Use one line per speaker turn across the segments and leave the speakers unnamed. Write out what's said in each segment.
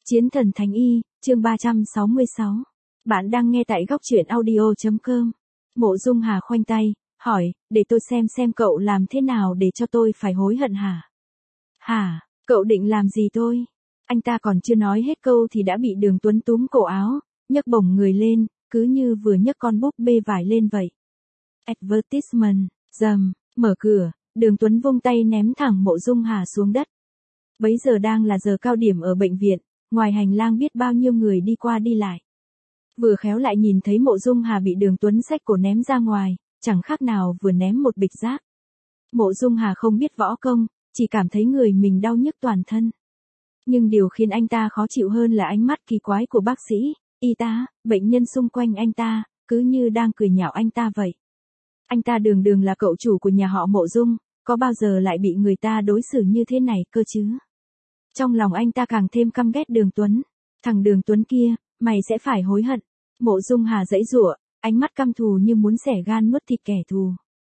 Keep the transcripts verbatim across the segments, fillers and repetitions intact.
Chiến thần Thánh Y, chương ba trăm sáu mươi sáu. Bạn đang nghe tại góc truyện audio chấm com. Mộ Dung Hà khoanh tay, hỏi, để tôi xem xem cậu làm thế nào để cho tôi phải hối hận hả? Hả, cậu định làm gì tôi? Anh ta còn chưa nói hết câu thì đã bị Đường Tuấn túm cổ áo, nhấc bổng người lên, cứ như vừa nhấc con búp bê vải lên vậy. Advertisement, dầm, mở cửa, Đường Tuấn vung tay ném thẳng Mộ Dung Hà xuống đất. Bấy giờ đang là giờ cao điểm ở bệnh viện, ngoài hành lang biết bao nhiêu người đi qua đi lại. Vừa khéo lại nhìn thấy Mộ Dung Hà bị Đường Tuấn xách cổ ném ra ngoài, chẳng khác nào vừa ném một bịch rác. Mộ Dung Hà không biết võ công, chỉ cảm thấy người mình đau nhức toàn thân. Nhưng điều khiến anh ta khó chịu hơn là ánh mắt kỳ quái của bác sĩ, y tá, bệnh nhân xung quanh anh ta, cứ như đang cười nhạo anh ta vậy. Anh ta đường đường là cậu chủ của nhà họ Mộ Dung, có bao giờ lại bị người ta đối xử như thế này cơ chứ? Trong lòng anh ta càng thêm căm ghét Đường Tuấn. Thằng Đường Tuấn kia, mày sẽ phải hối hận. Mộ Dung Hà giãy giụa, ánh mắt căm thù như muốn xẻ gan nuốt thịt kẻ thù.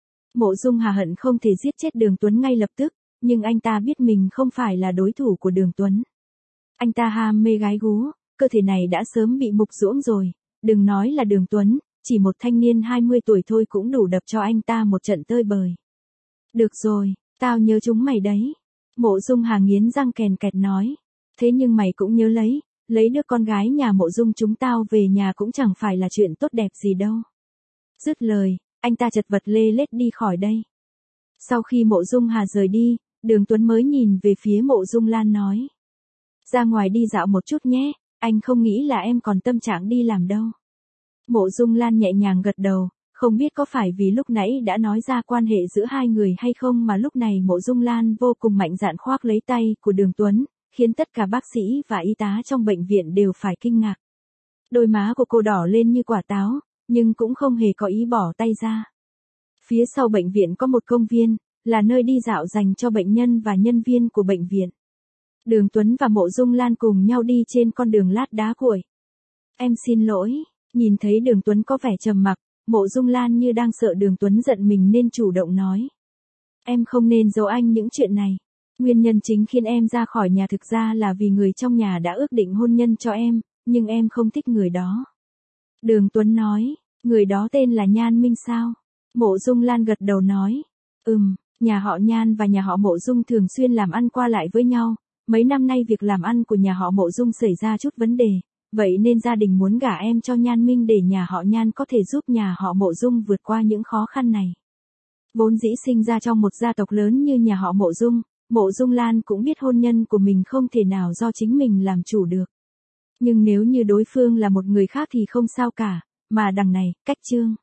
Mộ Dung Hà hận không thể giết chết Đường Tuấn ngay lập tức, nhưng anh ta biết mình không phải là đối thủ của Đường Tuấn. Anh ta ham mê gái gú, cơ thể này đã sớm bị mục ruỗng rồi, đừng nói là Đường Tuấn, chỉ một thanh niên hai mươi tuổi thôi cũng đủ đập cho anh ta một trận tơi bời. Được rồi, tao nhớ chúng mày đấy. Mộ Dung Hà nghiến răng kèn kẹt nói. Thế nhưng mày cũng nhớ lấy, lấy đứa con gái nhà Mộ Dung chúng tao về nhà cũng chẳng phải là chuyện tốt đẹp gì đâu. Dứt lời, anh ta chật vật lê lết đi khỏi đây. Sau khi Mộ Dung Hà rời đi, Đường Tuấn mới nhìn về phía Mộ Dung Lan nói. Ra ngoài đi dạo một chút nhé, anh không nghĩ là em còn tâm trạng đi làm đâu. Mộ Dung Lan nhẹ nhàng gật đầu. Không biết có phải vì lúc nãy đã nói ra quan hệ giữa hai người hay không mà lúc này Mộ Dung Lan vô cùng mạnh dạn khoác lấy tay của Đường Tuấn, khiến tất cả bác sĩ và y tá trong bệnh viện đều phải kinh ngạc. Đôi má của cô đỏ lên như quả táo, nhưng cũng không hề có ý bỏ tay ra. Phía sau bệnh viện có một công viên, là nơi đi dạo dành cho bệnh nhân và nhân viên của bệnh viện. Đường Tuấn và Mộ Dung Lan cùng nhau đi trên con đường lát đá cuội. Em xin lỗi, nhìn thấy Đường Tuấn có vẻ trầm mặc. Mộ Dung Lan như đang sợ Đường Tuấn giận mình nên chủ động nói. Em không nên giấu anh những chuyện này. Nguyên nhân chính khiến em ra khỏi nhà thực ra là vì người trong nhà đã ước định hôn nhân cho em, nhưng em không thích người đó. Đường Tuấn nói, người đó tên là Nhan Minh sao? Mộ Dung Lan gật đầu nói. Ừm, nhà họ Nhan và nhà họ Mộ Dung thường xuyên làm ăn qua lại với nhau. Mấy năm nay việc làm ăn của nhà họ Mộ Dung xảy ra chút vấn đề. Vậy nên gia đình muốn gả em cho Nhan Minh để nhà họ Nhan có thể giúp nhà họ Mộ Dung vượt qua những khó khăn này. Vốn dĩ sinh ra trong một gia tộc lớn như nhà họ Mộ Dung, Mộ Dung Lan cũng biết hôn nhân của mình không thể nào do chính mình làm chủ được. Nhưng nếu như đối phương là một người khác thì không sao cả, mà đằng này, cách chương.